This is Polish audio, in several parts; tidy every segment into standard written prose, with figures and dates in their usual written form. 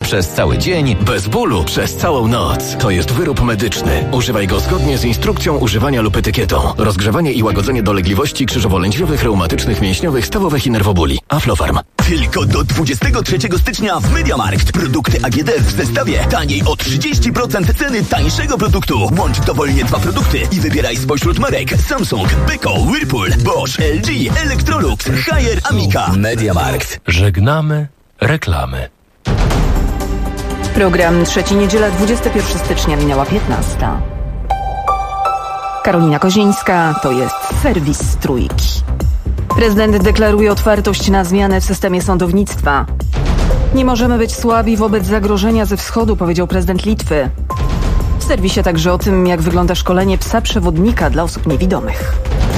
przez cały dzień, bez bólu przez całą noc. To jest wyrób medyczny. Używaj go zgodnie z instrukcją używania lub etykietą. Rozgrzewanie i łagodzenie dolegliwości krzyżowo-lędźwiowych, reumatycznych, mięśniowych, stawowych i nerwobóli. Aflofarm. Tylko do 23 stycznia w MediaMarkt. Produkty AGD w zestawie taniej o 30% ceny tańszego produktu. Łącz dowolnie 2 produkty i wybieraj spośród marek Samsung, Beko, Whirlpool, Bosch, LG, Electrolux, Haier, Amica. MediaMarkt. Żegnamy reklamy. Program Trzeci Niedziela, 21 stycznia, minęła 15. Karolina Kozińska, to jest serwis Trójki. Prezydent deklaruje otwartość na zmiany w systemie sądownictwa. Nie możemy być słabi wobec zagrożenia ze wschodu, powiedział prezydent Litwy. W serwisie także o tym, jak wygląda szkolenie psa przewodnika dla osób niewidomych.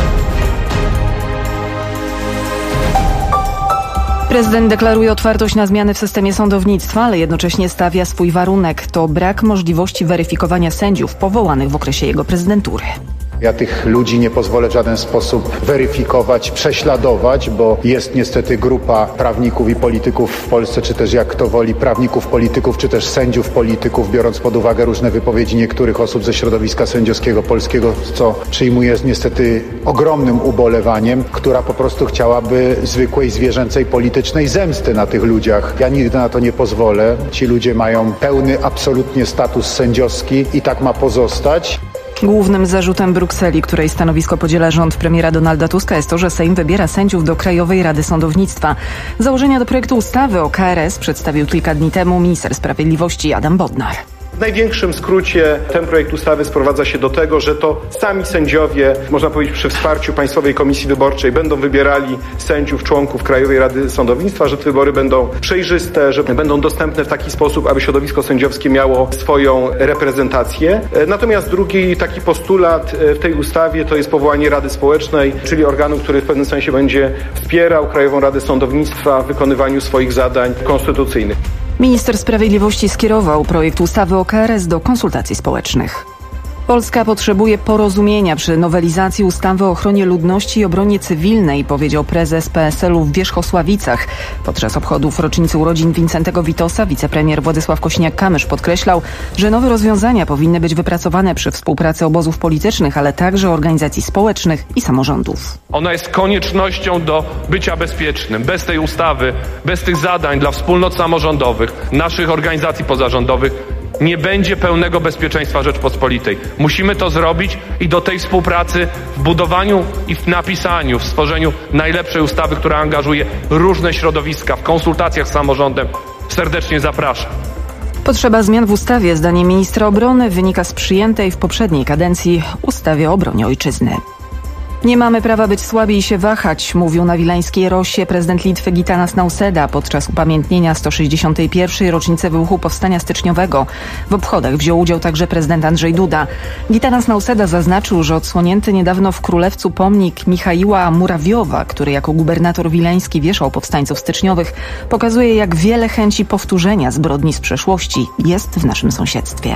Prezydent deklaruje otwartość na zmiany w systemie sądownictwa, ale jednocześnie stawia swój warunek. To brak możliwości weryfikowania sędziów powołanych w okresie jego prezydentury. Ja tych ludzi nie pozwolę w żaden sposób weryfikować, prześladować, bo jest niestety grupa prawników i polityków w Polsce, czy też jak kto woli, prawników, polityków, czy też sędziów, polityków, biorąc pod uwagę różne wypowiedzi niektórych osób ze środowiska sędziowskiego polskiego, co przyjmuję z niestety ogromnym ubolewaniem, która po prostu chciałaby zwykłej, zwierzęcej, politycznej zemsty na tych ludziach. Ja nigdy na to nie pozwolę. Ci ludzie mają pełny absolutnie status sędziowski i tak ma pozostać. Głównym zarzutem Brukseli, której stanowisko podziela rząd premiera Donalda Tuska, jest to, że Sejm wybiera sędziów do Krajowej Rady Sądownictwa. Założenia do projektu ustawy o KRS przedstawił kilka dni temu minister sprawiedliwości Adam Bodnar. W największym skrócie ten projekt ustawy sprowadza się do tego, że to sami sędziowie, można powiedzieć przy wsparciu Państwowej Komisji Wyborczej, będą wybierali sędziów, członków Krajowej Rady Sądownictwa, że te wybory będą przejrzyste, że będą dostępne w taki sposób, aby środowisko sędziowskie miało swoją reprezentację. Natomiast drugi taki postulat w tej ustawie to jest powołanie Rady Społecznej, czyli organu, który w pewnym sensie będzie wspierał Krajową Radę Sądownictwa w wykonywaniu swoich zadań konstytucyjnych. Minister Sprawiedliwości skierował projekt ustawy o KRS do konsultacji społecznych. Polska potrzebuje porozumienia przy nowelizacji ustawy o ochronie ludności i obronie cywilnej, powiedział prezes PSL-u w Wierzchosławicach. Podczas obchodów rocznicy urodzin Wincentego Witosa wicepremier Władysław Kosiniak-Kamysz podkreślał, że nowe rozwiązania powinny być wypracowane przy współpracy obozów politycznych, ale także organizacji społecznych i samorządów. Ona jest koniecznością do bycia bezpiecznym. Bez tej ustawy, bez tych zadań dla wspólnot samorządowych, naszych organizacji pozarządowych, nie będzie pełnego bezpieczeństwa Rzeczpospolitej. Musimy to zrobić i do tej współpracy w budowaniu i w napisaniu, w stworzeniu najlepszej ustawy, która angażuje różne środowiska, w konsultacjach z samorządem, serdecznie zapraszam. Potrzeba zmian w ustawie, zdaniem ministra obrony, wynika z przyjętej w poprzedniej kadencji ustawy o obronie ojczyzny. Nie mamy prawa być słabi i się wahać, mówił na wileńskiej Rosie prezydent Litwy Gitanas Nausėda podczas upamiętnienia 161. rocznicy wybuchu Powstania Styczniowego. W obchodach wziął udział także prezydent Andrzej Duda. Gitanas Nausėda zaznaczył, że odsłonięty niedawno w Królewcu pomnik Michaiła Murawiowa, który jako gubernator wileński wieszał powstańców styczniowych, pokazuje, jak wiele chęci powtórzenia zbrodni z przeszłości jest w naszym sąsiedztwie.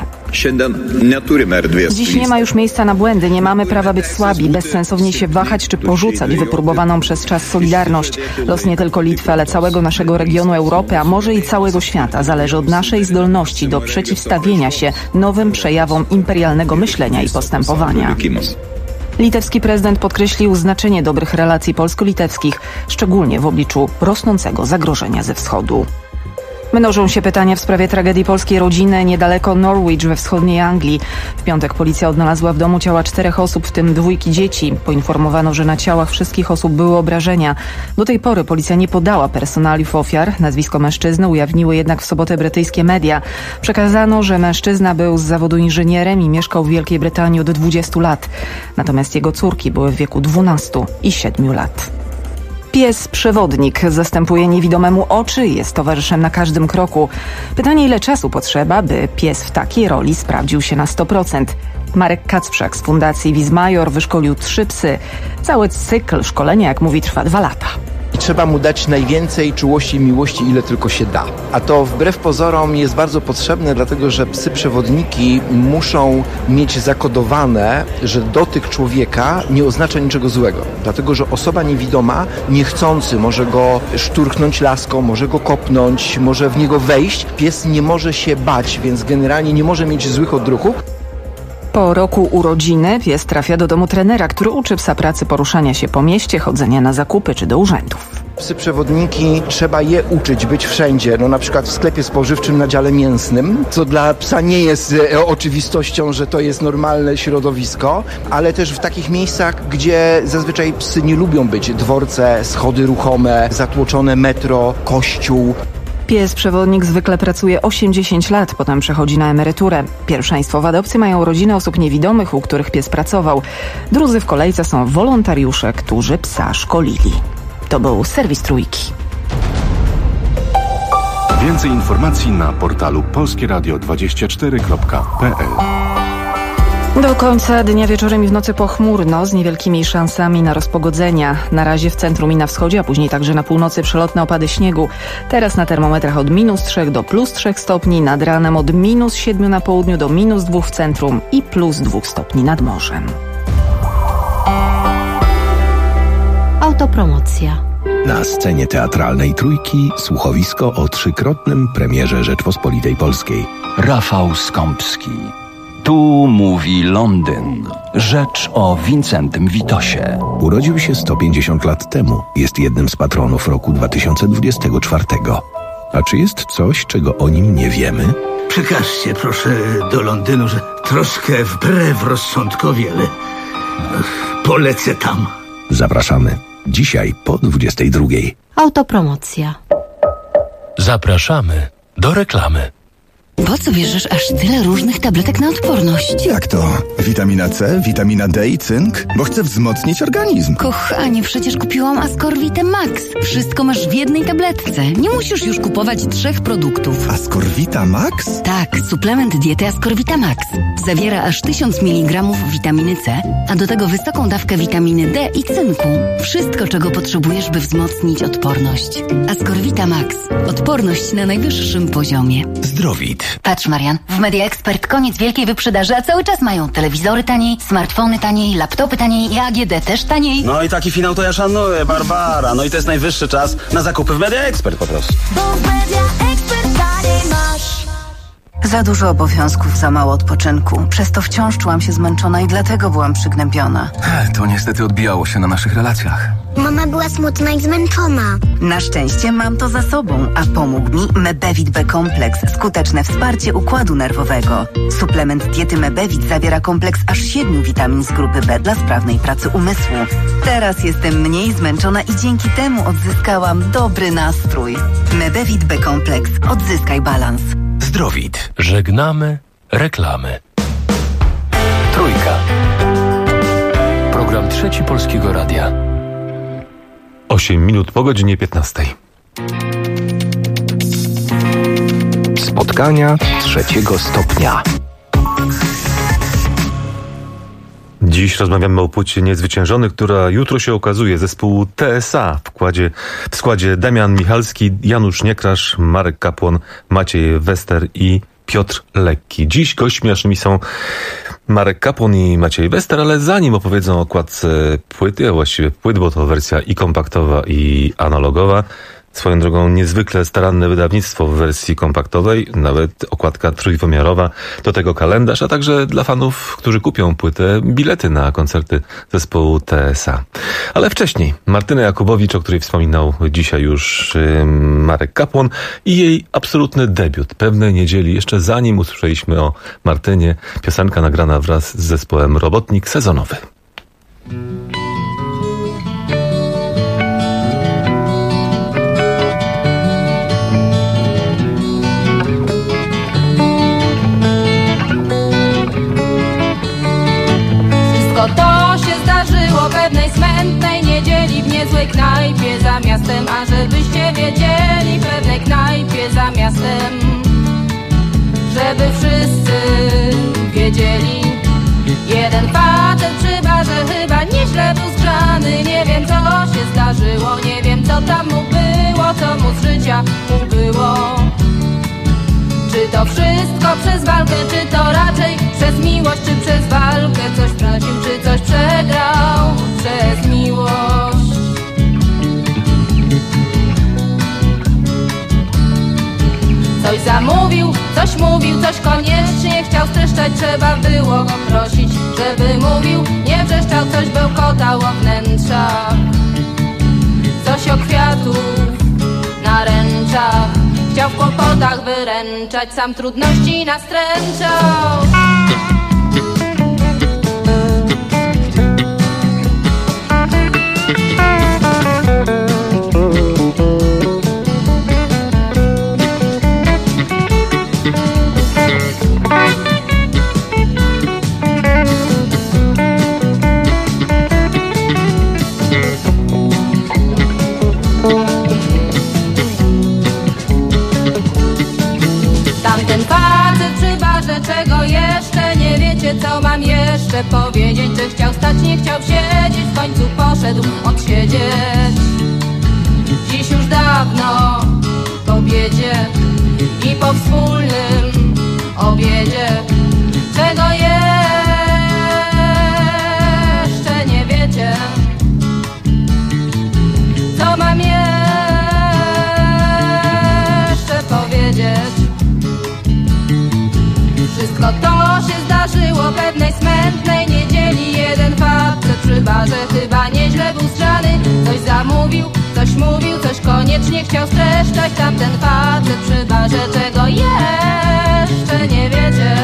Dziś nie ma już miejsca na błędy, nie mamy prawa być słabi, bezsensownie się wahać czy porzucać wypróbowaną przez czas solidarność. Los nie tylko Litwy, ale całego naszego regionu Europy, a może i całego świata zależy od naszej zdolności do przeciwstawienia się nowym przejawom imperialnego myślenia i postępowania. Litewski prezydent podkreślił znaczenie dobrych relacji polsko-litewskich, szczególnie w obliczu rosnącego zagrożenia ze wschodu. Mnożą się pytania w sprawie tragedii polskiej rodziny niedaleko Norwich we wschodniej Anglii. W piątek policja odnalazła w domu ciała 4 osób, w tym 2 dzieci. Poinformowano, że na ciałach wszystkich osób były obrażenia. Do tej pory policja nie podała personaliów ofiar. Nazwisko mężczyzny ujawniły jednak w sobotę brytyjskie media. Przekazano, że mężczyzna był z zawodu inżynierem i mieszkał w Wielkiej Brytanii od 20 lat. Natomiast jego córki były w wieku 12 i 7 lat. Pies przewodnik zastępuje niewidomemu oczy i jest towarzyszem na każdym kroku. Pytanie, ile czasu potrzeba, by pies w takiej roli sprawdził się na 100%. Marek Kacprzak z Fundacji Wiesmajor wyszkolił 3 psy. Cały cykl szkolenia, jak mówi, trwa 2 lata. i trzeba mu dać najwięcej czułości i miłości, ile tylko się da. A to wbrew pozorom jest bardzo potrzebne, dlatego że psy przewodniki muszą mieć zakodowane, że dotyk człowieka nie oznacza niczego złego. Dlatego, że osoba niewidoma niechcący może go szturchnąć laską, może go kopnąć, może w niego wejść. Pies nie może się bać, więc generalnie nie może mieć złych odruchów. Po roku urodziny pies trafia do domu trenera, który uczy psa pracy, poruszania się po mieście, chodzenia na zakupy czy do urzędów. Psy przewodniki, trzeba je uczyć być wszędzie, na przykład w sklepie spożywczym na dziale mięsnym, co dla psa nie jest oczywistością, że to jest normalne środowisko, ale też w takich miejscach, gdzie zazwyczaj psy nie lubią być. Dworce, schody ruchome, zatłoczone metro, kościół. Pies przewodnik zwykle pracuje 8-10 lat, potem przechodzi na emeryturę. Pierwszeństwo w adopcji mają rodziny osób niewidomych, u których pies pracował. Drudzy w kolejce są wolontariusze, którzy psa szkolili. To był serwis Trójki. Więcej informacji na portalu polskieradio24.pl. Do końca dnia wieczorem i w nocy pochmurno, z niewielkimi szansami na rozpogodzenia. Na razie w centrum i na wschodzie, a później także na północy przelotne opady śniegu. Teraz na termometrach od -3 do +3 stopni, nad ranem od -7 na południu do -2 w centrum i +2 stopni nad morzem. Autopromocja. Na scenie teatralnej Trójki słuchowisko o 3-krotnym premierze Rzeczpospolitej Polskiej. Rafał Skąpski. Tu mówi Londyn. Rzecz o Wincentym Witosie. Urodził się 150 lat temu. Jest jednym z patronów roku 2024. A czy jest coś, czego o nim nie wiemy? Przekażcie proszę do Londynu, że troszkę wbrew rozsądkowi, ale polecę tam. Zapraszamy. Dzisiaj po 22:00. Autopromocja. Zapraszamy do reklamy. Po co bierzesz aż tyle różnych tabletek na odporność? Jak to? Witamina C, witamina D i cynk? Bo chcę wzmocnić organizm. Kochanie, przecież kupiłam Ascorvitę Max. Wszystko masz w jednej tabletce. Nie musisz już kupować 3 produktów. Ascorvita Max? Tak, suplement diety Ascorvita Max. Zawiera aż 1000 mg witaminy C, a do tego wysoką dawkę witaminy D i cynku. Wszystko, czego potrzebujesz, by wzmocnić odporność. Ascorvita Max. Odporność na najwyższym poziomie. Zdrowit. Patrz, Marian, w Media Expert koniec wielkiej wyprzedaży, a cały czas mają telewizory taniej, smartfony taniej, laptopy taniej i AGD też taniej. No i taki finał to ja szanuję, Barbara. No i to jest najwyższy czas na zakupy w Media Expert po prostu. Bo w Media Expert taniej masz. Za dużo obowiązków, za mało odpoczynku. Przez to wciąż czułam się zmęczona i dlatego byłam przygnębiona. To niestety odbijało się na naszych relacjach. Mama była smutna i zmęczona. Na szczęście mam to za sobą, a pomógł mi Mebevit B-kompleks. Skuteczne wsparcie układu nerwowego. Suplement diety Mebevit zawiera kompleks aż 7 witamin z grupy B dla sprawnej pracy umysłu. Teraz jestem mniej zmęczona i dzięki temu odzyskałam dobry nastrój. Mebevit B-kompleks. Odzyskaj balans. Zdrowit. Żegnamy reklamy. Trójka. Program Trzeci Polskiego Radia. 8 minut po godzinie 15. Spotkania 3. stopnia. Dziś rozmawiamy o płycie Niezwyciężony, która jutro się okazuje. Zespół TSA w składzie Damian Michalski, Janusz Niekrasz, Marek Kapłon, Maciej Wester i Piotr Lekki. Dziś gośćmi naszymi są Marek Kapłon i Maciej Wester, ale zanim opowiedzą o okładce płyty, a właściwie płyt, bo to wersja i kompaktowa, i analogowa. Swoją drogą niezwykle staranne wydawnictwo w wersji kompaktowej, nawet okładka trójwymiarowa, do tego kalendarz, a także dla fanów, którzy kupią płytę, bilety na koncerty zespołu TSA. Ale wcześniej Martyna Jakubowicz, o której wspominał dzisiaj już Marek Kapłon i jej absolutny debiut pewnej niedzieli, jeszcze zanim usłyszeliśmy o Martynie, piosenka nagrana wraz z zespołem Robotnik sezonowy. To się zdarzyło pewnej smętnej niedzieli w niezłej knajpie za miastem, a żebyście wiedzieli, pewnej knajpie za miastem, żeby wszyscy wiedzieli. Jeden facet przy barze chyba nieźle był zgrzany, nie wiem co się zdarzyło, nie wiem co tam życia ubyło. Czy to wszystko przez walkę, czy to raczej przez miłość, czy przez walkę coś stracił, czy coś przegrał przez miłość? Coś zamówił, coś mówił, coś koniecznie chciał streszczać. Trzeba było go prosić, żeby mówił, nie wrzeszczał, coś bełkotał o wnętrzach. Coś o kwiatów na ręczach. Chciał w kłopotach wyręczać, sam trudności nastręczał. Czego jeszcze nie wiecie, co mam jeszcze powiedzieć? Że chciał stać, nie chciał siedzieć, w końcu poszedł odsiedzieć. Dziś już dawno po obiedzie i po wspólnym obiedzie. Czego jeszcze nie wiecie, co mam jeszcze powiedzieć? Wszystko to się zdarzyło pewnej smętnej niedzieli. Jeden facet przy barze chyba nieźle był strzany. Coś zamówił, coś mówił, coś koniecznie chciał streszczać. Tamten facet przy barze, czego jeszcze nie wiecie.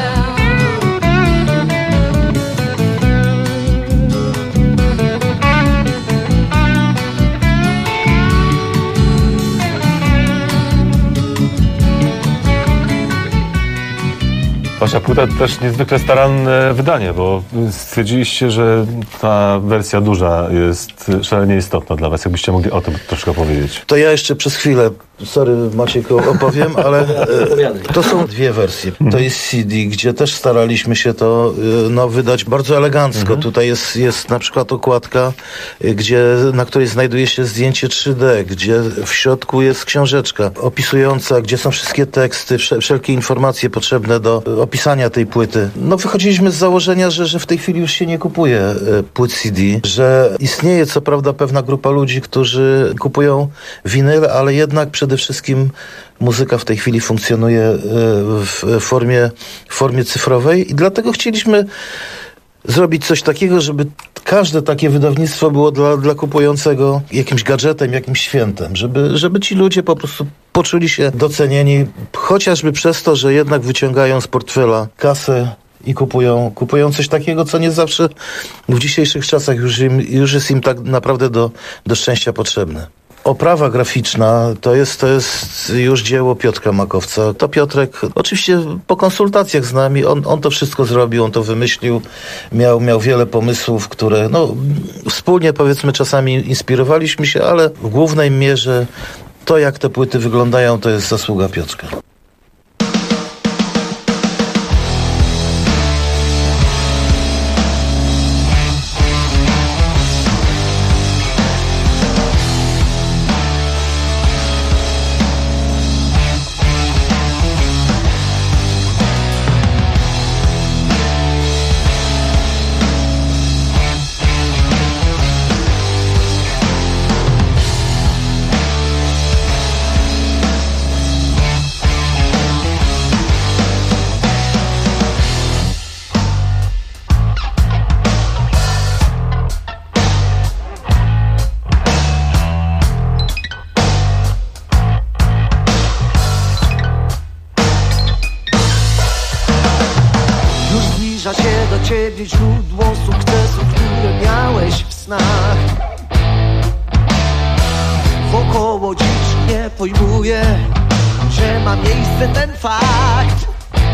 Wasza płyta to też niezwykle staranne wydanie, bo stwierdziliście, że ta wersja duża jest szalenie istotna dla was. Jakbyście mogli o tym troszkę powiedzieć. To ja jeszcze przez chwilę, sorry Maciek, opowiem, ale to są dwie wersje. To jest CD, gdzie też staraliśmy się to wydać bardzo elegancko. Tutaj jest na przykład okładka, na której znajduje się zdjęcie 3D, gdzie w środku jest książeczka opisująca, gdzie są wszystkie teksty, wszelkie informacje potrzebne do opisania tej płyty. Wychodziliśmy z założenia, że w tej chwili już się nie kupuje płyt CD, że istnieje co prawda pewna grupa ludzi, którzy kupują winyl, ale jednak przede wszystkim muzyka w tej chwili funkcjonuje w formie cyfrowej i dlatego chcieliśmy zrobić coś takiego, żeby każde takie wydawnictwo było dla kupującego jakimś gadżetem, jakimś świętem, żeby ci ludzie po prostu poczuli się docenieni, chociażby przez to, że jednak wyciągają z portfela kasę i kupują coś takiego, co nie zawsze w dzisiejszych czasach już jest im tak naprawdę do szczęścia potrzebne. Oprawa graficzna to jest już dzieło Piotrka Makowca. To Piotrek, oczywiście po konsultacjach z nami, on to wszystko zrobił, on to wymyślił, miał wiele pomysłów, które wspólnie powiedzmy czasami inspirowaliśmy się, ale w głównej mierze to, jak te płyty wyglądają, to jest zasługa Piotrka. Ciebie źródło sukcesu, które miałeś w snach. Wokoło dziś nie pojmuję, że ma miejsce ten fakt.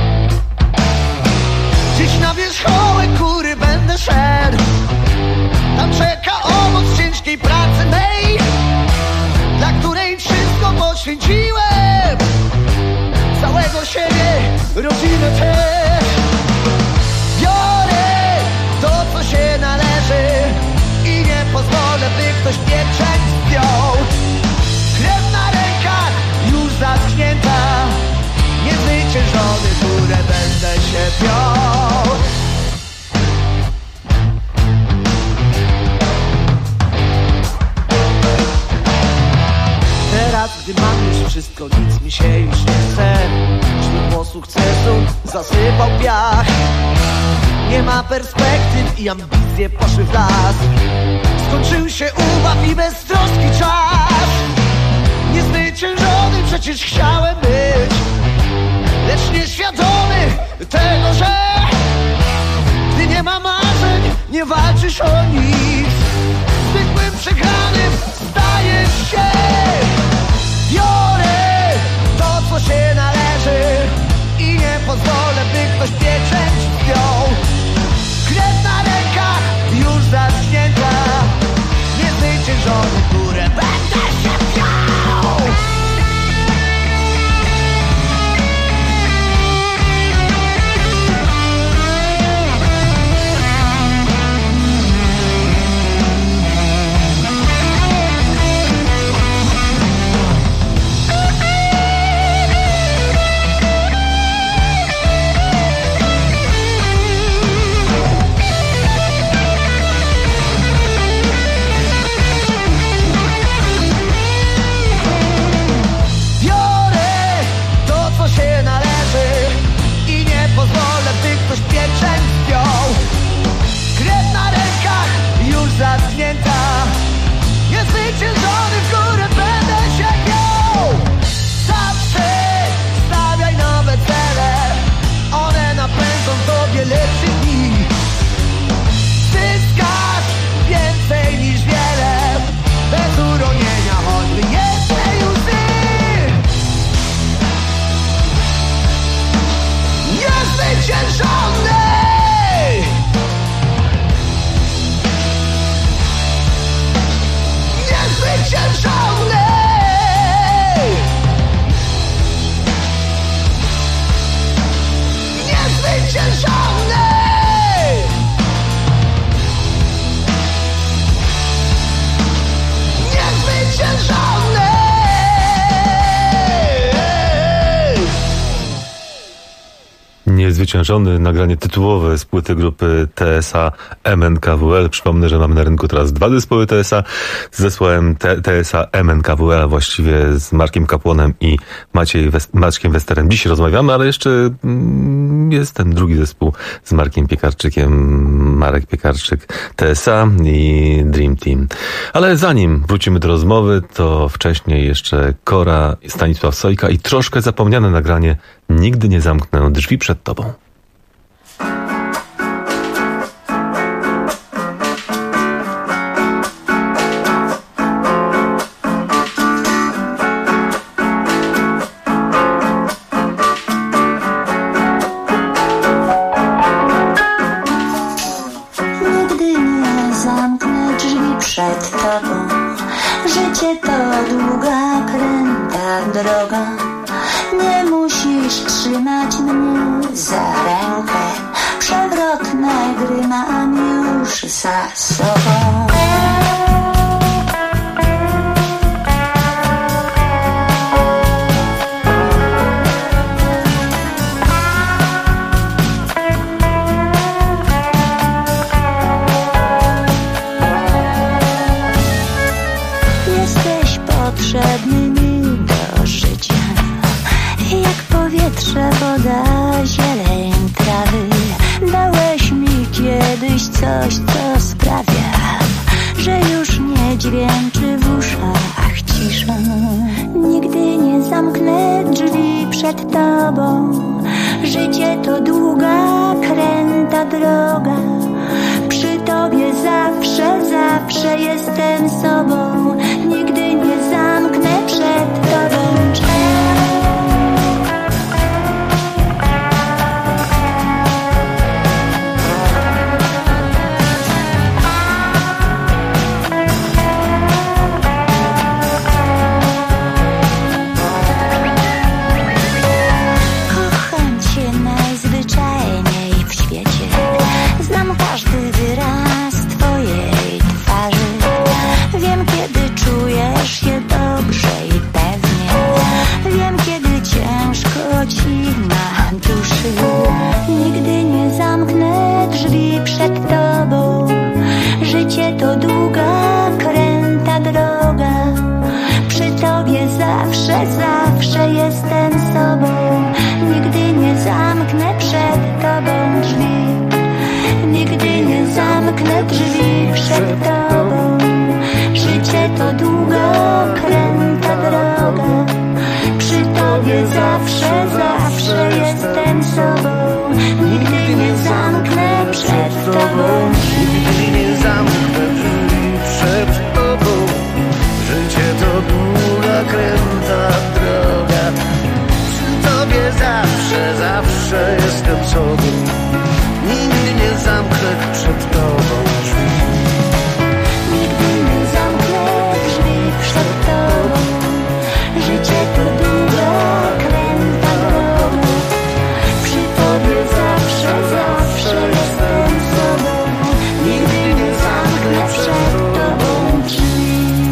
Dziś na wierzchołek góry będę szedł, tam czeka owoc ciężkiej pracy mej, dla której wszystko poświęciłem, całego siebie, rodzinę też. Biorę to, co się należy i nie pozwolę, by ktoś pieczęć zdjął. Krew na rękach, żony, które będę się piął. Teraz, gdy mam już wszystko, nic mi się już nie chce. Światło sukcesu zasypał piach. Nie ma perspektyw i ambicje poszły w las. Skończył się ubaw i beztroski czas. Niezwyciężony przecież chciałem być, lecz nieświadomy tego, że gdy nie ma marzeń, nie walczysz o nic. Zwykłym przegranym stajesz się. Biorę to, co się należy i nie pozwolę, by ktoś pieczęć zdjął. Krew na rękach już zaschnięta, niezwyciężony, które będę się piął. Niezwyciężony, w górę będę się piął. Zawsze stawiaj nowe cele, one napędzą tobie lepszy dni. Zyskasz więcej niż wiele, bez uronienia choćby jednej łzy. Niezwyciężony. Niezwyciężony! Niezwyciężony! Niezwyciężony! Niezwyciężony, nagranie tytułowe z płyty grupy TSA MNKWL. Przypomnę, że mamy na rynku teraz dwa zespoły TSA z zespołem TSA MNKWL, a właściwie z Markiem Kapłonem i Maćkiem Westerem. Dziś rozmawiamy, ale jeszcze jest ten drugi zespół z Markiem Piekarczykiem, Marek Piekarczyk, TSA i Dream Team. Ale zanim wrócimy do rozmowy, to wcześniej jeszcze Kora, Stanisław Sojka i troszkę zapomniane nagranie Nigdy nie zamknę drzwi przed tobą. Nigdy nie zamknę drzwi przed tobą. Życie to długa, kręta droga. Nie musisz trzymać mnie za rękę. Przewrotne gry mam już za sobą. Jesteś potrzebny mi do życia, jak powietrze, woda, zieleń, trawy. Dałeś mi kiedyś coś, co sprawia, że już nie dźwięczy w uszach cisza. Nigdy nie zamknę drzwi przed tobą. Życie to długa, kręta droga. Przy tobie zawsze, zawsze jestem sobą. Nigdy nie zamknę przed tobą drzwi. Wiem, kiedy zamknę przed tobą drzwi. Nigdy nie zamknę drzwi przed tobą. Życie to długokręta droga. Przy tobie zawsze, zawsze jestem sobą. Nigdy nie zamknę przed tobą drzwi. Nigdy nie zamknę drzwi przed tobą. Życie to długa kręta droga. Przy tobie zawsze, zawsze jestem sobą. Nigdy nie zamknę przed tobą drzwi. Nigdy nie zamknę drzwi przed tobą. Życie to długa kręta droga. Przy tobie zawsze, zawsze jestem sobą. Nigdy nie zamknę przed tobą drzwi.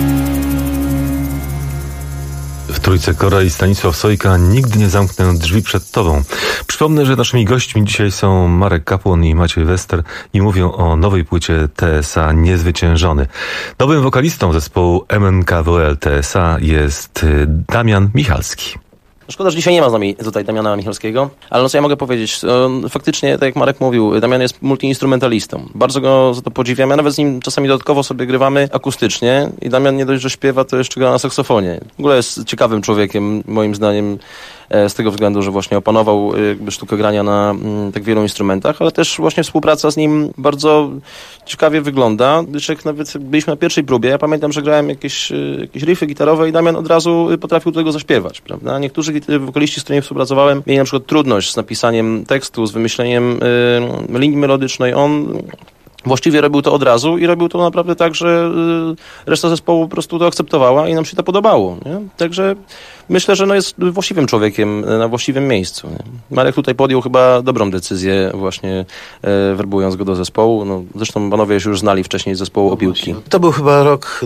W Trójce Kora i Stanisław Sojka, Nigdy nie zamknę drzwi przed tobą. Przypomnę, że naszymi gośćmi dzisiaj są Marek Kapłon i Maciej Wester i mówią o nowej płycie TSA Niezwyciężony. Nowym wokalistą zespołu MNKWL TSA jest Damian Michalski. Szkoda, że dzisiaj nie ma z nami tutaj Damiana Michalskiego, ale no co ja mogę powiedzieć, faktycznie, tak jak Marek mówił, Damian jest multiinstrumentalistą. Bardzo go za to podziwiam, ja nawet z nim czasami dodatkowo sobie grywamy akustycznie i Damian nie dość, że śpiewa, to jeszcze gra na saksofonie. W ogóle jest ciekawym człowiekiem, moim zdaniem, z tego względu, że właśnie opanował jakby sztukę grania na tak wielu instrumentach, ale też właśnie współpraca z nim bardzo ciekawie wygląda. Jak nawet byliśmy na pierwszej próbie, ja pamiętam, że grałem jakieś riffy gitarowe i Damian od razu potrafił do tego zaśpiewać, prawda? Niektórzy wokaliści, z którymi współpracowałem, mieli na przykład trudność z napisaniem tekstu, z wymyśleniem linii melodycznej. On właściwie robił to od razu i robił to naprawdę tak, że reszta zespołu po prostu to akceptowała i nam się to podobało. Nie? Także myślę, że jest właściwym człowiekiem na właściwym miejscu. Nie? Marek tutaj podjął chyba dobrą decyzję właśnie werbując go do zespołu. No, zresztą panowie się już znali wcześniej z zespołu Opiłki. To był chyba rok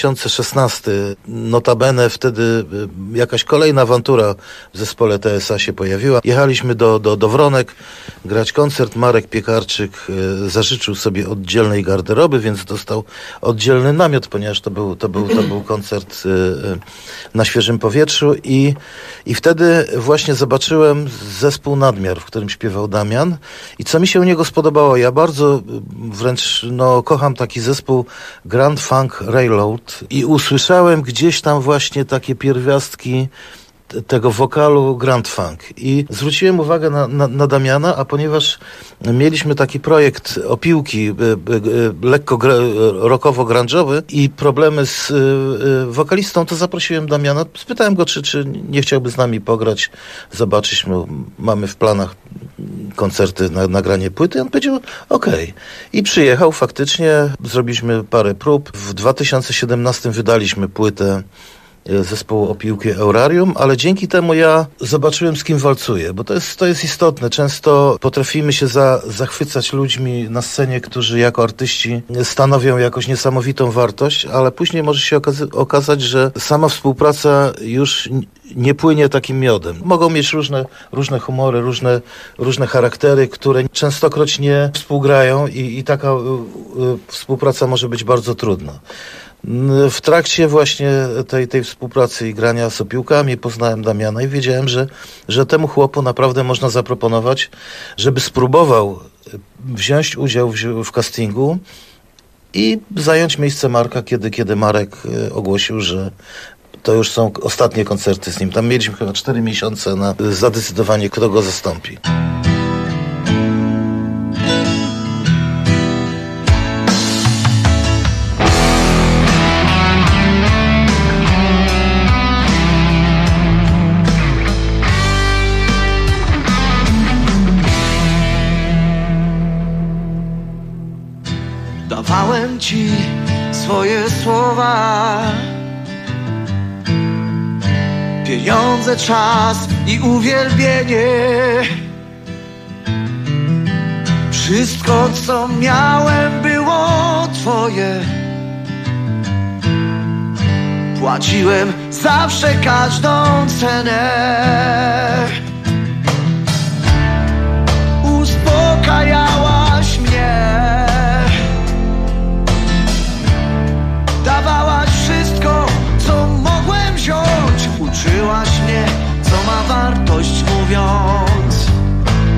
2016. Notabene wtedy jakaś kolejna awantura w zespole TSA się pojawiła. Jechaliśmy do Wronek grać koncert. Marek Piekarczyk zażyczył sobie oddzielnej garderoby, więc dostał oddzielny namiot, ponieważ to był koncert na świeżym powietrzu i wtedy właśnie zobaczyłem zespół Nadmiar, w którym śpiewał Damian i co mi się u niego spodobało, ja bardzo wręcz kocham taki zespół Grand Funk Railroad i usłyszałem gdzieś tam właśnie takie pierwiastki tego wokalu Grand Funk i zwróciłem uwagę na Damiana, a ponieważ mieliśmy taki projekt Opiłki lekko rockowo-grunge'owy i problemy z wokalistą, to zaprosiłem Damiana, spytałem go, czy nie chciałby z nami pograć, zobaczyć, mamy w planach koncerty, nagranie płyty. On powiedział okej. I przyjechał, faktycznie zrobiliśmy parę prób. W 2017 wydaliśmy płytę zespołu Opiłki Eurarium, ale dzięki temu ja zobaczyłem, z kim walcuję, bo to jest istotne. Często potrafimy się zachwycać ludźmi na scenie, którzy jako artyści stanowią jakąś niesamowitą wartość, ale później może się okazać, że sama współpraca już nie płynie takim miodem. Mogą mieć różne humory, różne charaktery, które częstokroć nie współgrają i taka współpraca może być bardzo trudna. W trakcie właśnie tej współpracy i grania z Opiłkami poznałem Damiana i wiedziałem, że temu chłopu naprawdę można zaproponować, żeby spróbował wziąć udział w castingu i zająć miejsce Marka, kiedy Marek ogłosił, że to już są ostatnie koncerty z nim. Tam mieliśmy chyba 4 miesiące na zadecydowanie, kto go zastąpi. Dawałem ci swoje słowa, pieniądze, czas i uwielbienie. Wszystko, co miałem, było twoje. Płaciłem zawsze każdą cenę. Uspokajałaś mnie, dawałaś wszystko, co mogłem wziąć. Uczyłaś mnie, co ma wartość, mówiąc: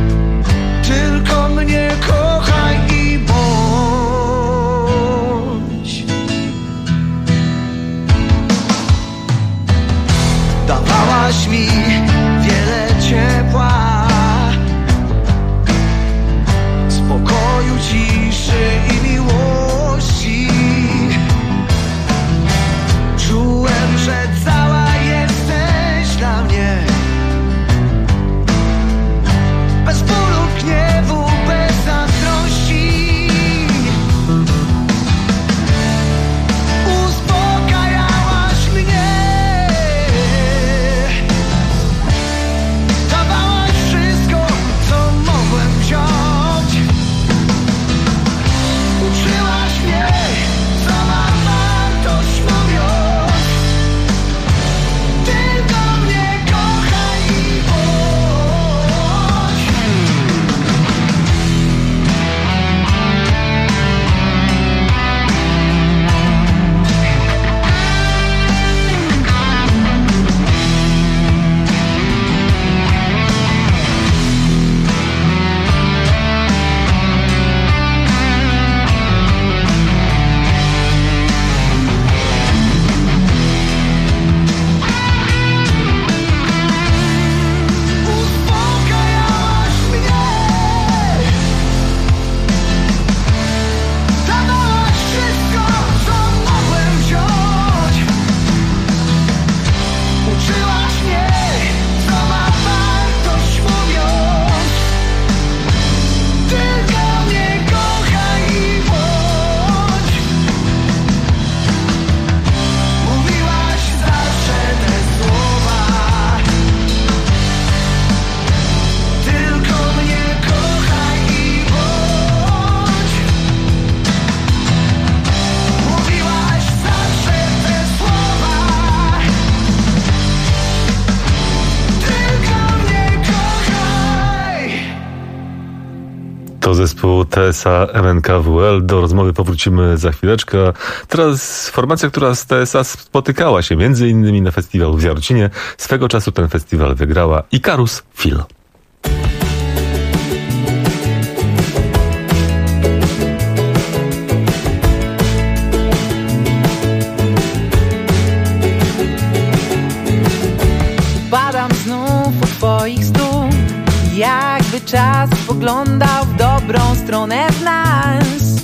To zespół TSA MNKWL. Do rozmowy powrócimy za chwileczkę. Teraz formacja, która z TSA spotykała się między innymi na festiwalu w Jarocinie. Swego czasu ten festiwal wygrała Ikarus Phil. Badam znów u twoich stóp, jakby czas spoglądał w dobrą stronę w nas.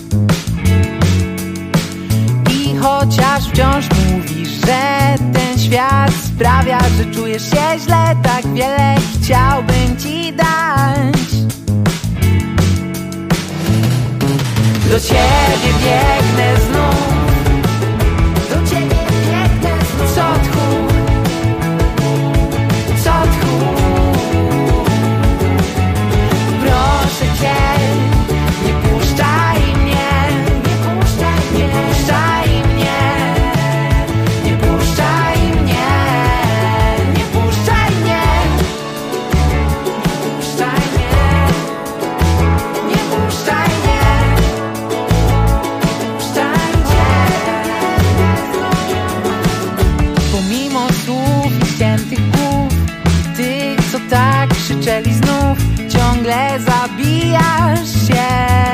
I chociaż wciąż mówisz, że ten świat sprawia, że czujesz się źle, tak wiele chciałbym ci dać. Do ciebie biegnę znów, do ciebie biegnę znów, co tchu, co tchu. Proszę cię, nie puszczaj mnie, nie puszczaj mnie, nie puszczaj mnie, nie puszczaj mnie, nie puszczaj mnie, puszczaj mnie, nie puszczaj mnie, puszczaj mnie. Pomimo słów i ściętych głów, tych co tak krzyczeli znów, ciągle zabijasz się.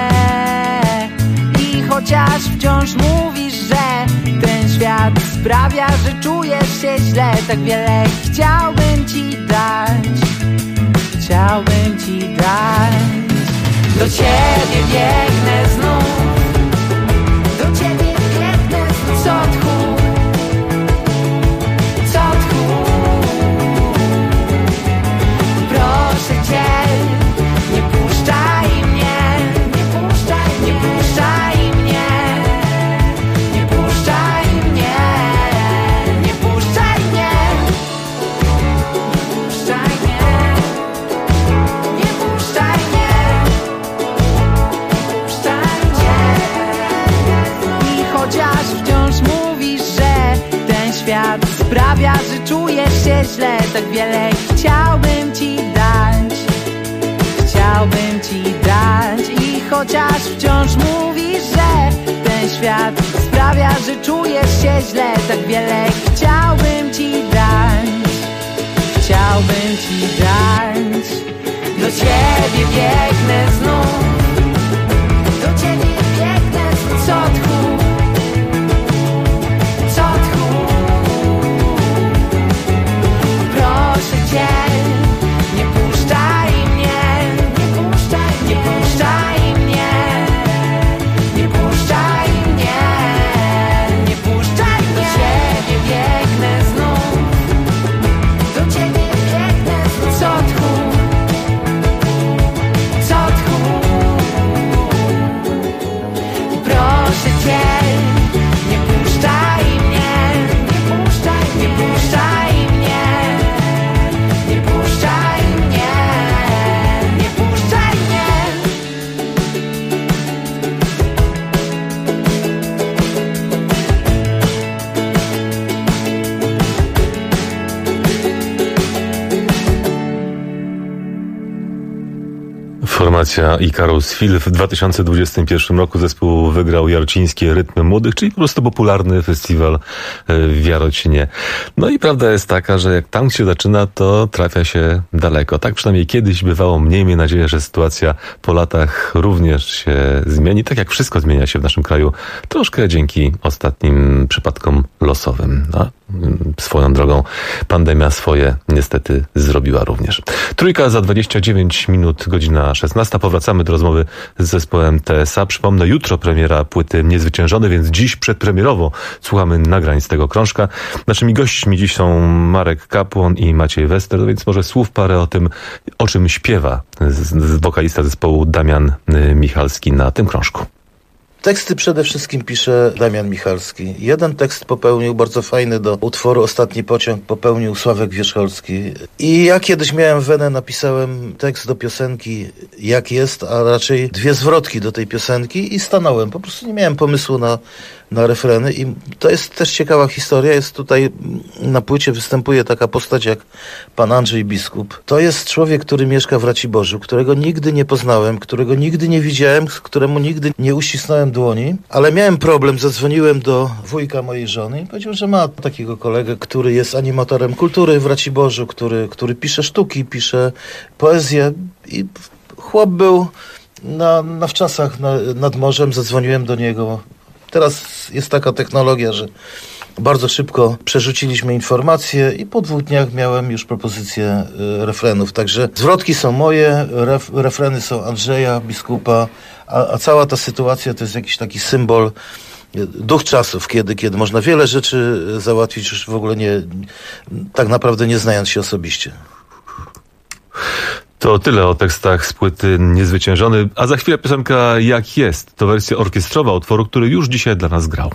I chociaż wciąż mówisz, że ten świat sprawia, że czujesz się źle, tak wiele chciałbym ci dać, chciałbym ci dać. Do ciebie biegnę znów, do ciebie biegnę znów, co tchu, co tchu. Proszę cię, nie puszczaj mnie, nie puszczaj mnie, nie puszczaj mnie, nie puszczaj mnie, nie puszczaj mnie, puszczaj mnie, nie puszczaj mnie, puszczaj mnie. I chociaż wciąż mówisz, że ten świat sprawia, że czujesz się źle, tak wiele chciałbym ci dać, chciałbym ci dać. I chociaż wciąż mówisz, że ten świat sprawia, że czujesz się źle, tak wiele chciałbym ci dać, chciałbym ci dać. Do ciebie biegnę znów, do ciebie biegnę znów, co tchu, co tchu. Proszę cię, nie puszczaj mnie, nie puszczaj mnie, nie puszczaj mnie, nie puszczaj mnie, nie puszczaj mnie. Do ciebie biegnę znów, do ciebie biegnę znów, co tchu, co tchu. Proszę cię, nie puszczaj mnie, nie puszczaj, nie puszczaj mnie, nie puszczaj mnie, nie puszczaj mnie. Formacja Ikarus Phil. W 2021 roku zespół wygrał Jarocińskie Rytmy Młodych, czyli po prostu popularny festiwal w Jarocinie. No i prawda jest taka, że jak tam się zaczyna, to trafia się daleko. Tak przynajmniej kiedyś bywało. Miejmy nadzieję, że sytuacja po latach również się zmieni. Tak jak wszystko zmienia się w naszym kraju. Troszkę dzięki ostatnim przypadkom losowym. No, swoją drogą pandemia swoje niestety zrobiła również. Trójka za 29 minut, godzina 16. Powracamy do rozmowy z zespołem TSA. Przypomnę, jutro premiera płyty Niezwyciężony, więc dziś przedpremierowo słuchamy nagrań z tego krążka. Naszymi gośćmi dziś są Marek Kapłon i Maciej Wester, więc może słów parę o tym, o czym śpiewa wokalista zespołu Damian Michalski na tym krążku. Teksty przede wszystkim pisze Damian Michalski. Jeden tekst popełnił bardzo fajny do utworu Ostatni pociąg, popełnił Sławek Wierzcholski. I ja kiedyś miałem wenę, napisałem tekst do piosenki Jak jest, a raczej 2 zwrotki do tej piosenki i stanąłem. Po prostu nie miałem pomysłu na refreny i to jest też ciekawa historia. Jest tutaj na płycie występuje taka postać jak pan Andrzej Biskup. To jest człowiek, który mieszka w Raciborzu, którego nigdy nie poznałem, którego nigdy nie widziałem, któremu nigdy nie uścisnąłem dłoni, ale miałem problem, zadzwoniłem do wujka mojej żony i powiedział, że ma takiego kolegę, który jest animatorem kultury w Raciborzu, który pisze sztuki, pisze poezję i chłop był na wczasach nad morzem, zadzwoniłem do niego. Teraz jest taka technologia, że bardzo szybko przerzuciliśmy informacje i po 2 dniach miałem już propozycję refrenów. Także zwrotki są moje, refreny są Andrzeja Biskupa, a cała ta sytuacja to jest jakiś taki symbol, duch czasów, kiedy można wiele rzeczy załatwić już w ogóle tak naprawdę nie znając się osobiście. To tyle o tekstach z płyty Niezwyciężony, a za chwilę piosenka Jak jest. To wersja orkiestrowa utworu, który już dzisiaj dla nas grał.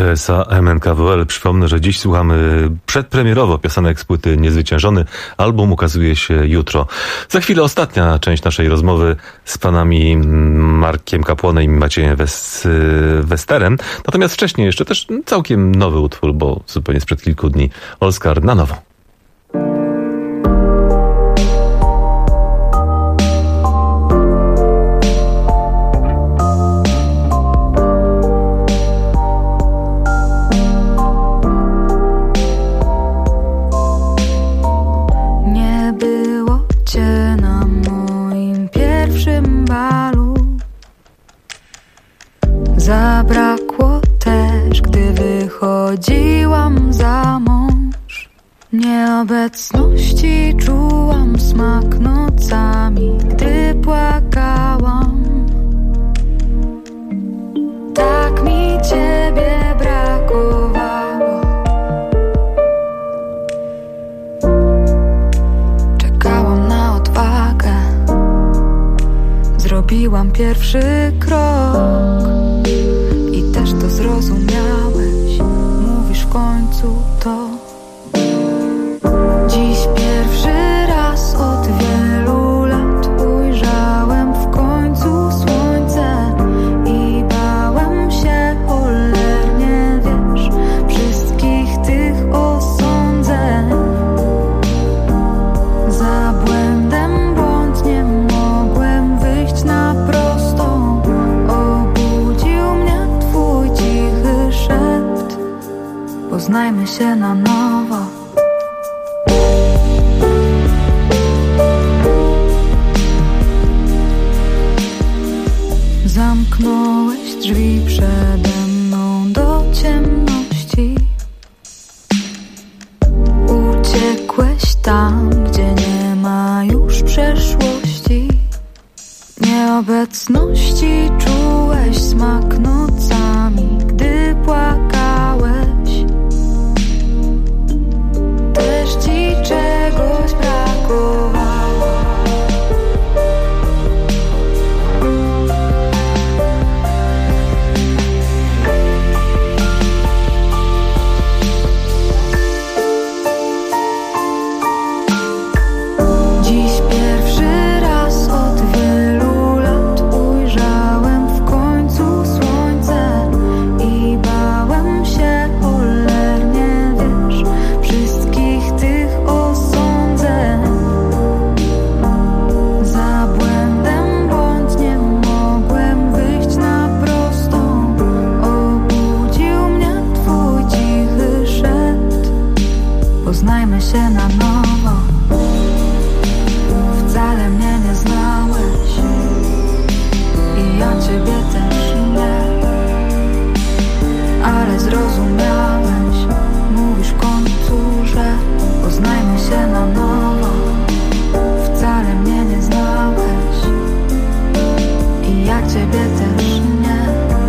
TSA MNKWL. Przypomnę, że dziś słuchamy przedpremierowo piosenek z płyty Niezwyciężony. Album ukazuje się jutro. Za chwilę ostatnia część naszej rozmowy z panami Markiem Kapłonem i Maciejem Westerem. Natomiast wcześniej jeszcze też całkiem nowy utwór, bo zupełnie sprzed kilku dni. Olskar na nowo. Zabrakło też, gdy wychodziłam za mąż. Nieobecności czułam smak nocami, gdy płakałam. Tak mi ciebie brakowało. Czekałam na odwagę, zrobiłam pierwszy krok. I też to zrozumiałeś, mówisz w końcu to. Dziś pierwszy raz od wielu lat ujrzałem w końcu słońce i bałem się cholernie, wiesz, wszystkich tych osądzeń. Za błędem błąd, nie mogłem wyjść na prostą. Obudził mnie twój cichy szept. Poznajmy się na nowo. Zamknąłeś drzwi przede mną do ciemności. Uciekłeś tam, gdzie nie ma już przeszłości. Nieobecności czułeś smak nocami, gdy płakałeś. Też ci czegoś brakowało. Dziś pierwszy raz od wielu lat ujrzałem w końcu słońce i bałem się cholernie, wiesz, wszystkich tych osądzeń. Za błędem błąd, nie mogłem wyjść na prostą. Obudził mnie twój cichy szept. Poznajmy się na nowo. Wcale mnie nie znałeś i ja ciebie też nie, ale zrozumiałeś, mówisz w końcu, że poznajmy się na nowo. Wcale mnie nie znałeś i ja ciebie też nie,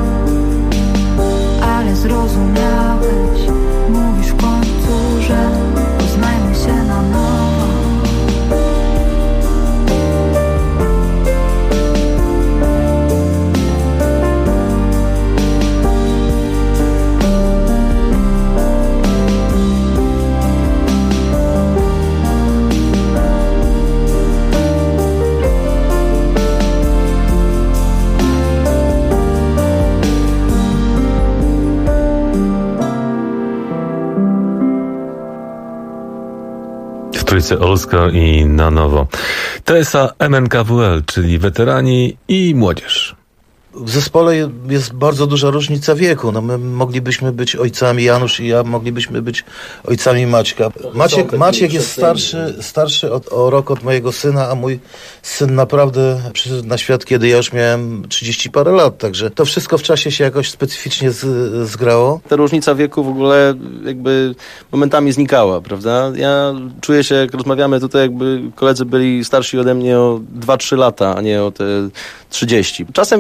ale zrozumiałeś, mówisz w końcu, że poznajmy się na nowo. Trójce Olskar i na nowo. TSA MNKWL, czyli weterani i młodzież. W zespole jest bardzo duża różnica wieku. No my moglibyśmy być ojcami, Janusz i ja moglibyśmy być ojcami Maćka. Maciek jest starszy o rok od mojego syna, a mój syn naprawdę przyszedł na świat, kiedy ja już miałem 30 parę lat. Także to wszystko w czasie się jakoś specyficznie zgrało. Ta różnica wieku w ogóle jakby momentami znikała, prawda? Ja czuję się, jak rozmawiamy tutaj, jakby koledzy byli starsi ode mnie o 2-3 lata, a nie o te 30. Czasem wiadomo, że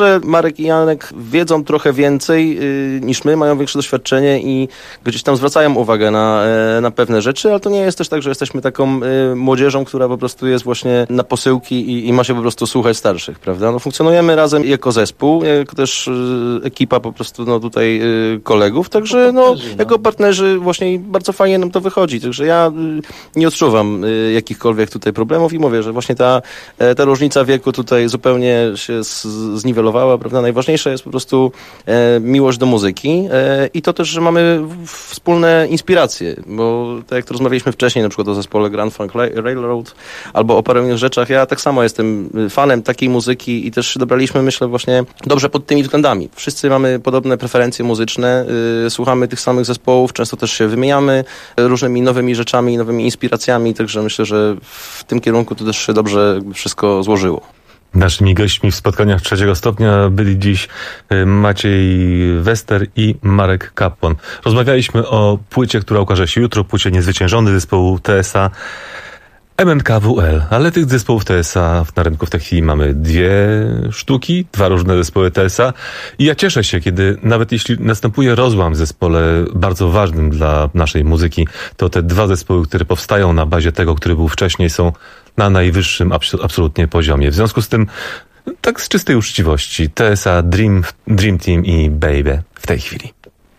że Marek i Janek wiedzą trochę więcej niż my, mają większe doświadczenie i gdzieś tam zwracają uwagę na pewne rzeczy, ale to nie jest też tak, że jesteśmy taką młodzieżą, która po prostu jest właśnie na posyłki i ma się po prostu słuchać starszych, prawda? No, funkcjonujemy razem jako zespół, jako też ekipa po prostu tutaj kolegów, także jako partnerzy właśnie bardzo fajnie nam to wychodzi, także ja nie odczuwam jakichkolwiek tutaj problemów i mówię, że właśnie ta różnica wieku tutaj zupełnie się zniwelowała, prawda? Najważniejsza jest po prostu miłość do muzyki i to też, że mamy wspólne inspiracje, bo tak jak to rozmawialiśmy wcześniej, na przykład o zespole Grand Funk Railroad albo o paru innych rzeczach, ja tak samo jestem fanem takiej muzyki i też dobraliśmy, myślę, właśnie dobrze pod tymi względami. Wszyscy mamy podobne preferencje muzyczne, słuchamy tych samych zespołów, często też się wymieniamy różnymi nowymi rzeczami, nowymi inspiracjami, także myślę, że w tym kierunku to też się dobrze wszystko złożyło. Naszymi gośćmi w spotkaniach 3. stopnia byli dziś Maciej Wester i Marek Kapłon. Rozmawialiśmy o płycie, która ukaże się jutro, płycie Niezwyciężony zespołu TSA MNKWL, ale tych zespołów TSA na rynku w tej chwili mamy 2 sztuki, 2 różne zespoły TSA i ja cieszę się, kiedy nawet jeśli następuje rozłam w zespole bardzo ważnym dla naszej muzyki, to te 2 zespoły, które powstają na bazie tego, który był wcześniej, są na najwyższym absolutnie poziomie. W związku z tym, tak z czystej uczciwości, TSA, Dream Team i Baby w tej chwili.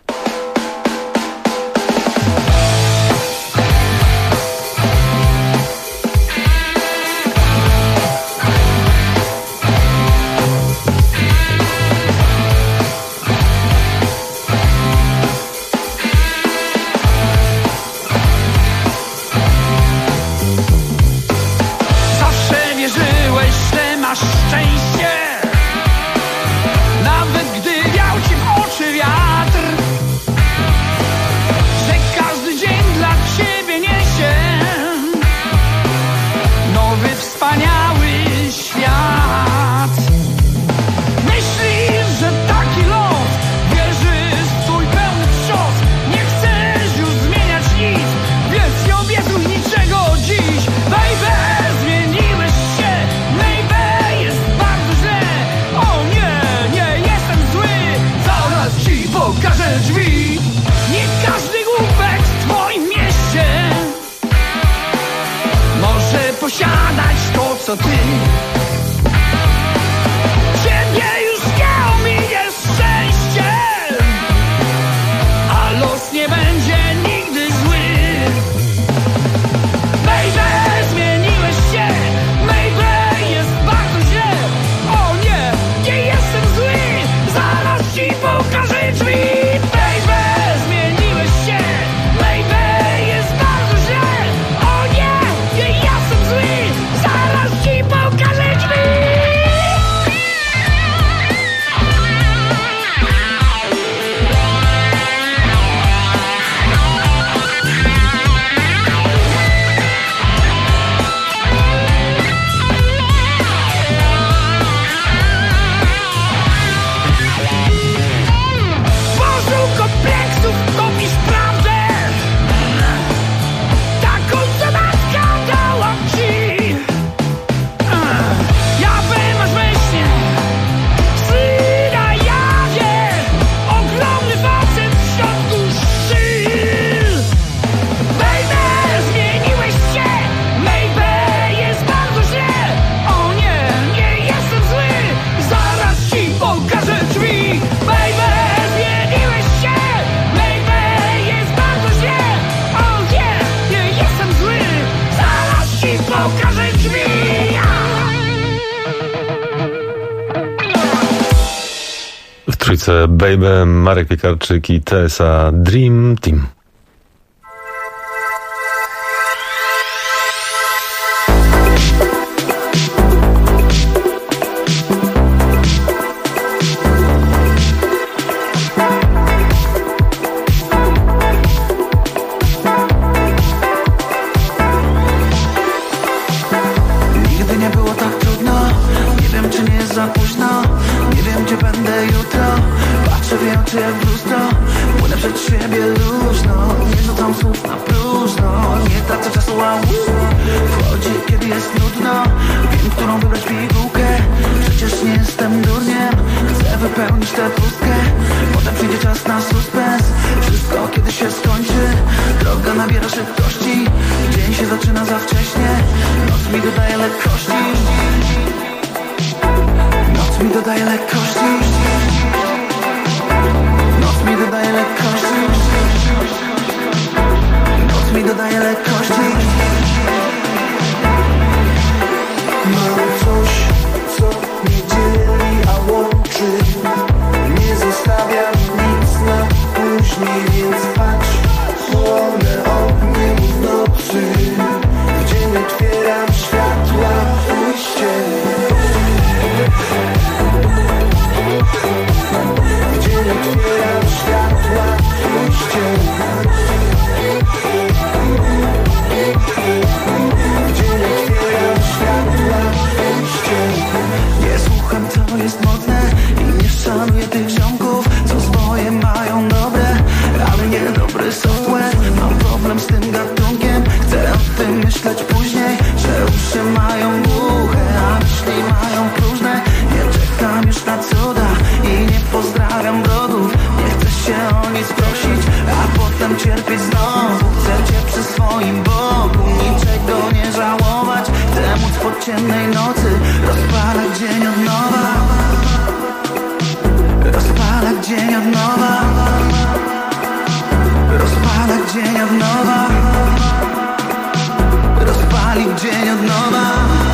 Posiadać to, co ty. Ciebie już nie ominie szczęście, a los nie będzie nigdy zły. Baby, zmieniłeś się, baby, jest bardzo źle. O nie, nie jestem zły, zaraz ci pokażę drzwi. Trójce Baby, Marek Piekarczyk i TSA Dream Team. Nigdy nie było tak trudno, nie wiem czy nie jest za późno, nie wiem gdzie będę jutro. Patrzę w oczy jak w lustro, płynę przed siebie luźno. Nie rzucam słów na próżno, nie tracę czasu, a wchodzi kiedy jest nudno. Wiem, którą wybrać pigułkę, przecież nie jestem durniem. Chcę wypełnić tę pustkę, potem przyjdzie czas na suspens. Wszystko kiedy się skończy, droga nabiera szybkości. Dzień się zaczyna za wcześnie, noc mi dodaje lekkości. Noc mi dodaje lekkości. Noc mi dodaje lekkości. Noc mi dodaje lekkości. Mam coś, co mnie dzieli, a łączy. Nie zostawiam nic na później, więc patrz. Płonę ogniem w nocy. W dzień otwieram światła, pójście. W dzień otwieram światła, pójście. W dzień otwieram światła, pójście. Nie słucham co jest modne i nie szanuję tych ziomków, co swoje mają dobre, ale nie dobry software. Mam problem z tym gatunkiem, chcę o tym myśleć później. Że uszy mają głuche, a myśli mają próżne. Nie czekam już na cuda i nie pozdrawiam brodów. Nie chcę się o nic prosić, a potem cierpieć znowu. Chcę cię przy swoim boku, niczego nie żałować. Chcę móc po ciemnej nocy rozpalać dzień od nowa. Rozpalać dzień od nowa. Rozpalać dzień od nowa. Rozpalić dzień od nowa.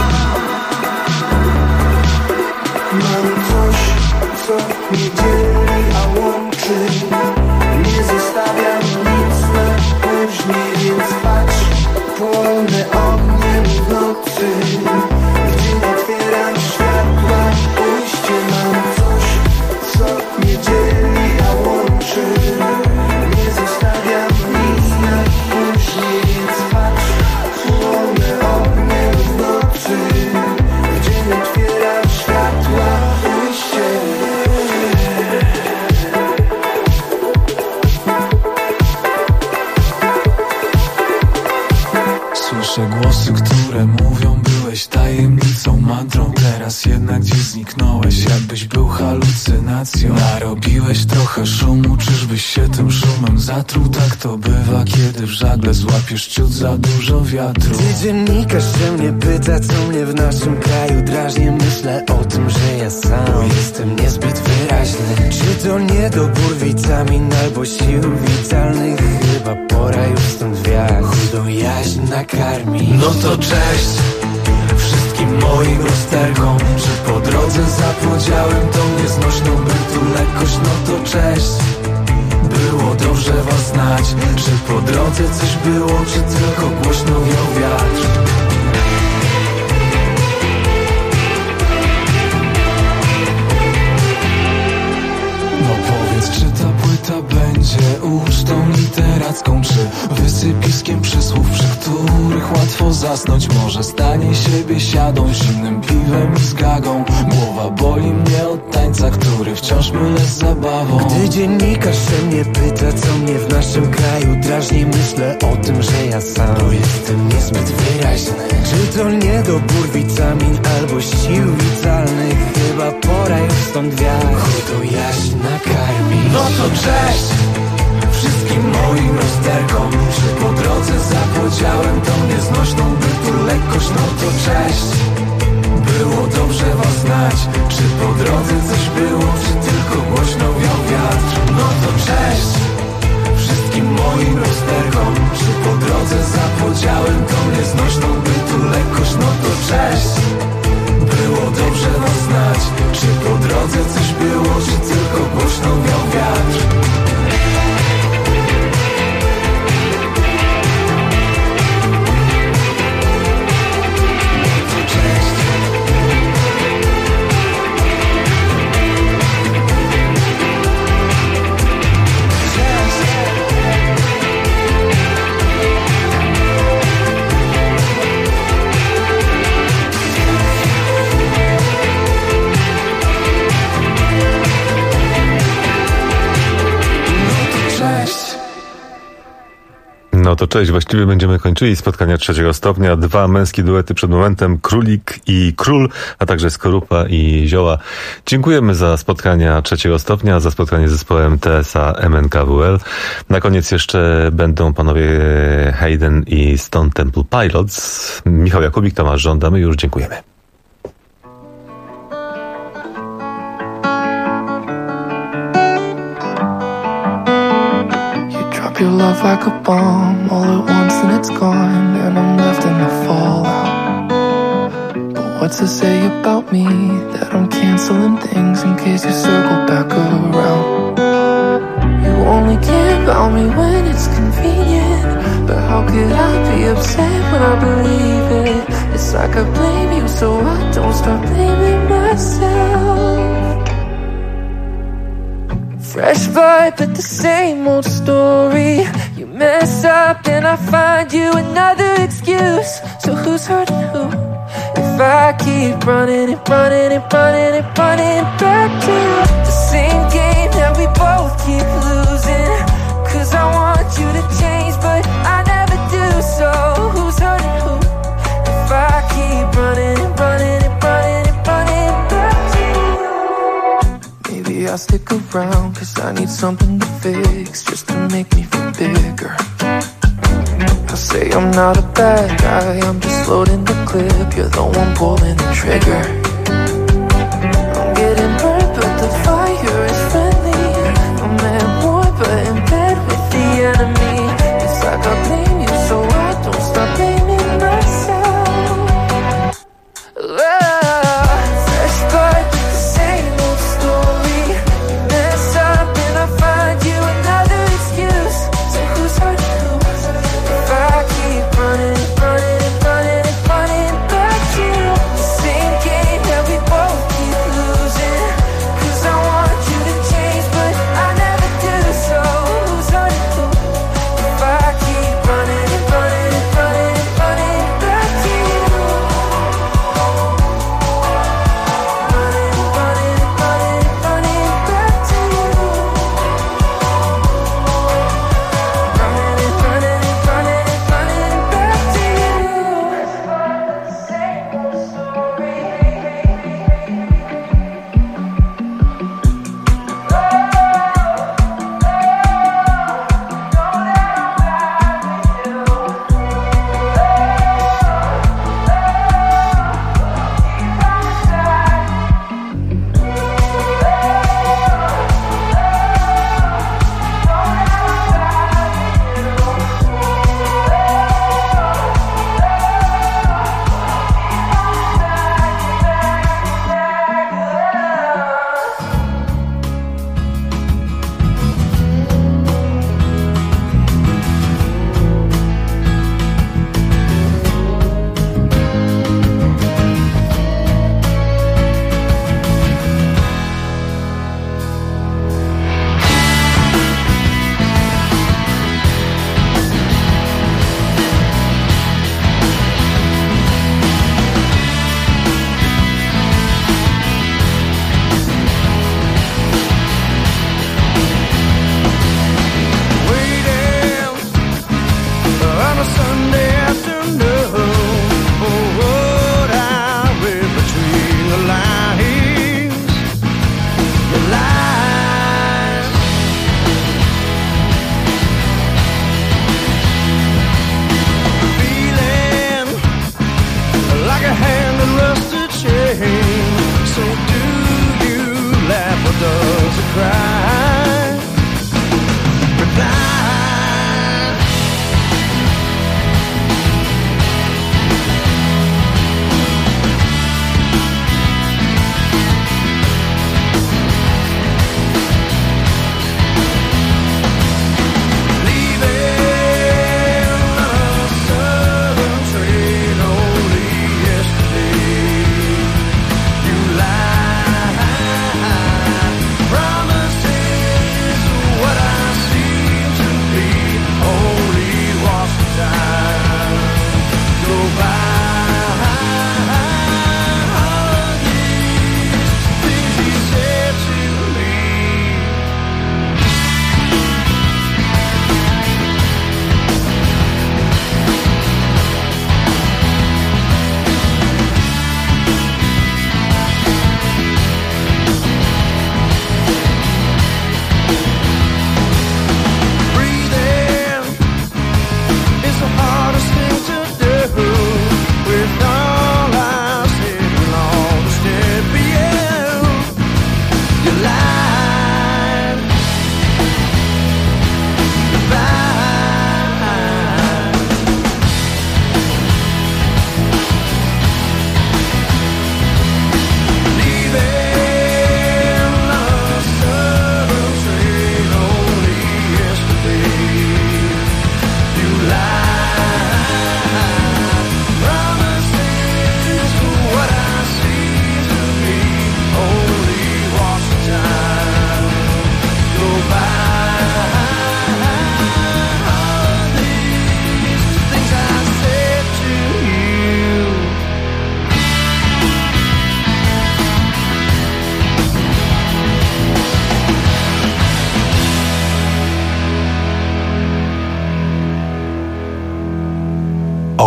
Mam coś, co mnie dzieli, a łączy. Nie zostawiam nic na później, więc patrz. Płonę ogniem w nocy. W dzień otwieram światła, pójście. Mam coś, co mnie dzieli, a łączy. Nie zostawiam nic na później, więc patrz. Płonę ogniem w nocy. W dzień otwieram światła, pójście. Słyszę głosy, które mówią, byłeś tajemnicą, mantrą. Teraz jednak gdzieś zniknąłeś, jakbyś był halucynacją. Narobiłeś trochę szumu, czyżbyś się tym szumem zatruł? Tak to bywa, kiedy w żagle złapiesz ciut za dużo wiatru. Gdy dziennikarz się mnie pyta, co mnie w naszym kraju drażni, myślę o tym, że ja sam jestem niezbyt wyraźny. Czy to niedobór witamin albo sił witalnych? Chyba pora już stąd wiać, chudą jaźń nakarmi. No to cześć wszystkim moim rozterkom, że po drodze zapodziałem tą nieznośną bytu lekkość. No to cześć, było dobrze was znać. Czy po drodze coś było, czy tylko głośno wiał wiatr? No powiedz, czy ta płyta będzie ucztą literacką, czy wysypiskiem przysłów, przy których łatwo zasnąć? Może stanie się biesiadą, zimnym piwem i z gagą. Głowa boli mnie od tańca, który wciąż mylę z zabawą. Gdy dziennikarz się mnie pyta, co mnie w naszym kraju drażni, myślę o tym, że ja sam jestem niezbyt wyraźny. Czy to niedobór witamin albo sił witalnych? Chyba pora już stąd wiać, chudą jaźń nakarmi. No to cześć wszystkim moim rozterkom, czy po drodze zapodziałem tą nieznośną bytu lekkość. No to cześć, było dobrze was znać. Czy po drodze coś było, czy tylko głośno wiał wiatr? No to cześć wszystkim moim rozterkom, czy po drodze zapodziałem tą nieznośną bytu lekkość. No to cześć, było dobrze was znać. Czy po drodze coś było, czy tylko głośno wiał wiatr? No to cześć, właściwie będziemy kończyli spotkania 3. stopnia. 2 męskie duety przed momentem, Królik i Król, a także Skorupa i Zioła. Dziękujemy za spotkania 3. stopnia, za spotkanie z zespołem TSA MNKWL. Na koniec jeszcze będą panowie Hayden i Stone Temple Pilots. Michał Jakubik, Tomasz Żąda, my już dziękujemy. Your love like a bomb, all at once and it's gone, and I'm left in the fallout. But what's to say about me, that I'm canceling things in case you circle back around? You only care about me when it's convenient, but how could I be upset when I believe it? It's like I blame you so I don't start blaming myself. Fresh vibe, but the same old story. You mess up and I find you another excuse. So who's hurting who? If I keep running and running and running and running back to the same game that we both keep losing. Cause I want you to change, but I never do. So who's hurting who? If I keep running and running and running and running back to you. Maybe I'll stick around, cause I need something to fix, just to make me feel bigger. I say I'm not a bad guy, I'm just loading the clip, you're the one pulling the trigger. I'm getting burned, but the fire is friendly. I'm at war, but in bed with the enemy. It's like I blame you, so I don't stop blaming myself. Fresh blood, the same old story. You mess up and I find you another excuse. So who's hurting who? If I keep running, running, running, running back to the same game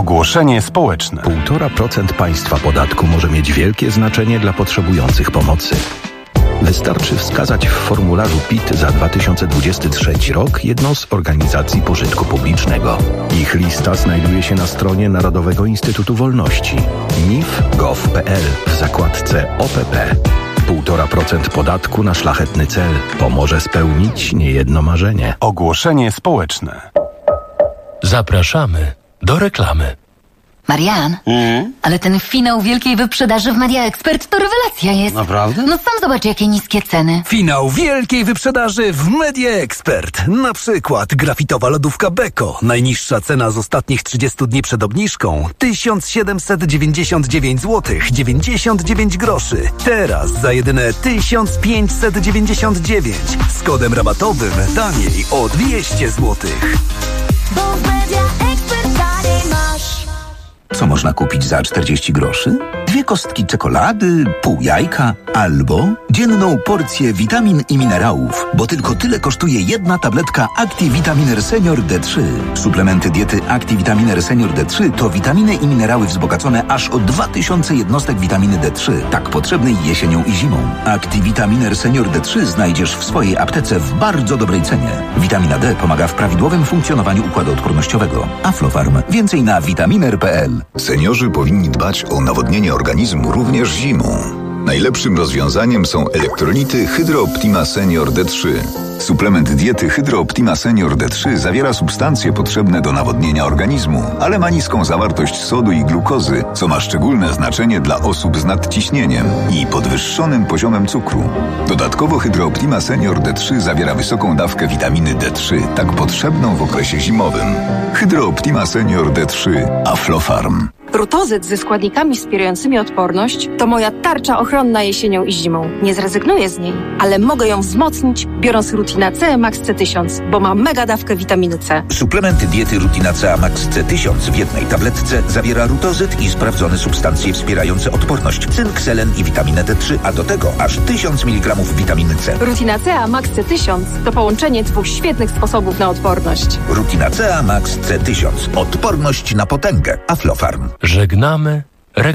Ogłoszenie społeczne. 1,5% państwa podatku może mieć wielkie znaczenie dla potrzebujących pomocy. Wystarczy wskazać w formularzu PIT za 2023 rok jedną z organizacji pożytku publicznego. Ich lista znajduje się na stronie Narodowego Instytutu Wolności nif.gov.pl w zakładce OPP. 1,5% podatku na szlachetny cel pomoże spełnić niejedno marzenie. Ogłoszenie społeczne. Zapraszamy do reklamy. Marian, ale ten finał wielkiej wyprzedaży w Media Expert to rewelacja jest. Naprawdę? No sam zobacz, jakie niskie ceny. Finał wielkiej wyprzedaży w Media Expert. Na przykład grafitowa lodówka Beko. Najniższa cena z ostatnich 30 dni przed obniżką 1799 zł 99 groszy. Teraz za jedyne 1599 z kodem rabatowym taniej o 200 zł. Bo w Media Expert taniej masz. Co można kupić za 40 groszy? 2 kostki czekolady, pół jajka albo dzienną porcję witamin i minerałów, bo tylko tyle kosztuje jedna tabletka ActiVitaminer Senior D3. Suplementy diety ActiVitaminer Senior D3 to witaminy i minerały wzbogacone aż o 2000 jednostek witaminy D3, tak potrzebnej jesienią i zimą. ActiVitaminer Senior D3 znajdziesz w swojej aptece w bardzo dobrej cenie. Witamina D pomaga w prawidłowym funkcjonowaniu układu odpornościowego. Aflofarm. Więcej na vitaminer.pl. Seniorzy powinni dbać o nawodnienie organizmu również zimą. Najlepszym rozwiązaniem są elektrolity Hydro Optima Senior D3. Suplement diety Hydro Optima Senior D3 zawiera substancje potrzebne do nawodnienia organizmu, ale ma niską zawartość sodu i glukozy, co ma szczególne znaczenie dla osób z nadciśnieniem i podwyższonym poziomem cukru. Dodatkowo Hydro Optima Senior D3 zawiera wysoką dawkę witaminy D3, tak potrzebną w okresie zimowym. Hydro Optima Senior D3 Aflofarm. Rutozyt ze składnikami wspierającymi odporność to moja tarcza ochronna jesienią i zimą. Nie zrezygnuję z niej, ale mogę ją wzmocnić, biorąc Rutina C Max C1000, bo ma mega dawkę witaminy C. Suplement diety Rutina C Max C1000 w jednej tabletce zawiera rutozyt i sprawdzone substancje wspierające odporność, cynk, selen i witaminę D3, a do tego aż 1000 mg witaminy C. Rutina C Max C1000 to połączenie 2 świetnych sposobów na odporność. Rutina C Max C1000. Odporność na potęgę. Aflofarm. Żegnamy